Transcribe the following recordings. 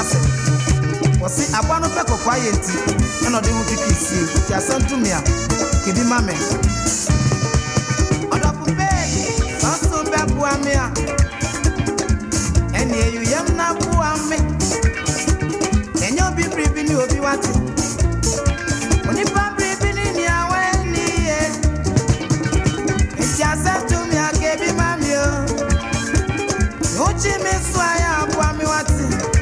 ase wosi abano pe kokwa yenti e no de hu kikisi ti asantumia kebi mame oda pupe so be buamia eni eyu yam na buame enyo bi bribi ni obi wati oni pa bribi ni aweni e ti asantumia kebi mame o uchi mi swaya buame wati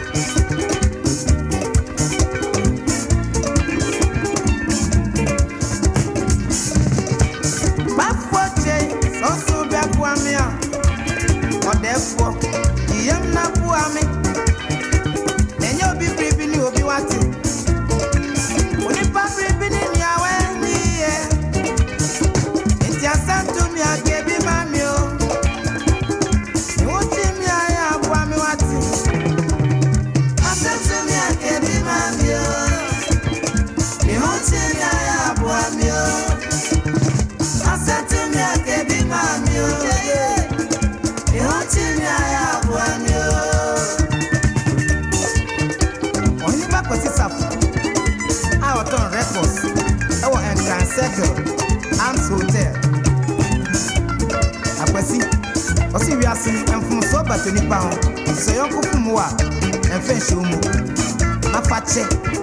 Odefo iyem na buame enyo bi bribi ni obi wati oni pa bribi ni aweni e enti asanto mi akebi mami o uti mi aya buame wati asanto mi akebi mami o uti mi aya buame o asanto mi akebi mami o Records, our Encan Circle, Arms Hotel. Akwasi, osi we are seeing and from so but any pound, so young Kukumwa and French Umu. Apache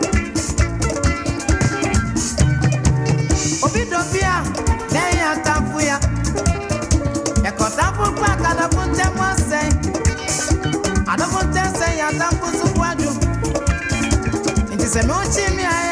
Obidopia, Naya Tampuya, a cotapo pack, I don't want them one say. I don't want them say, I don't put some water. It is a no chimney.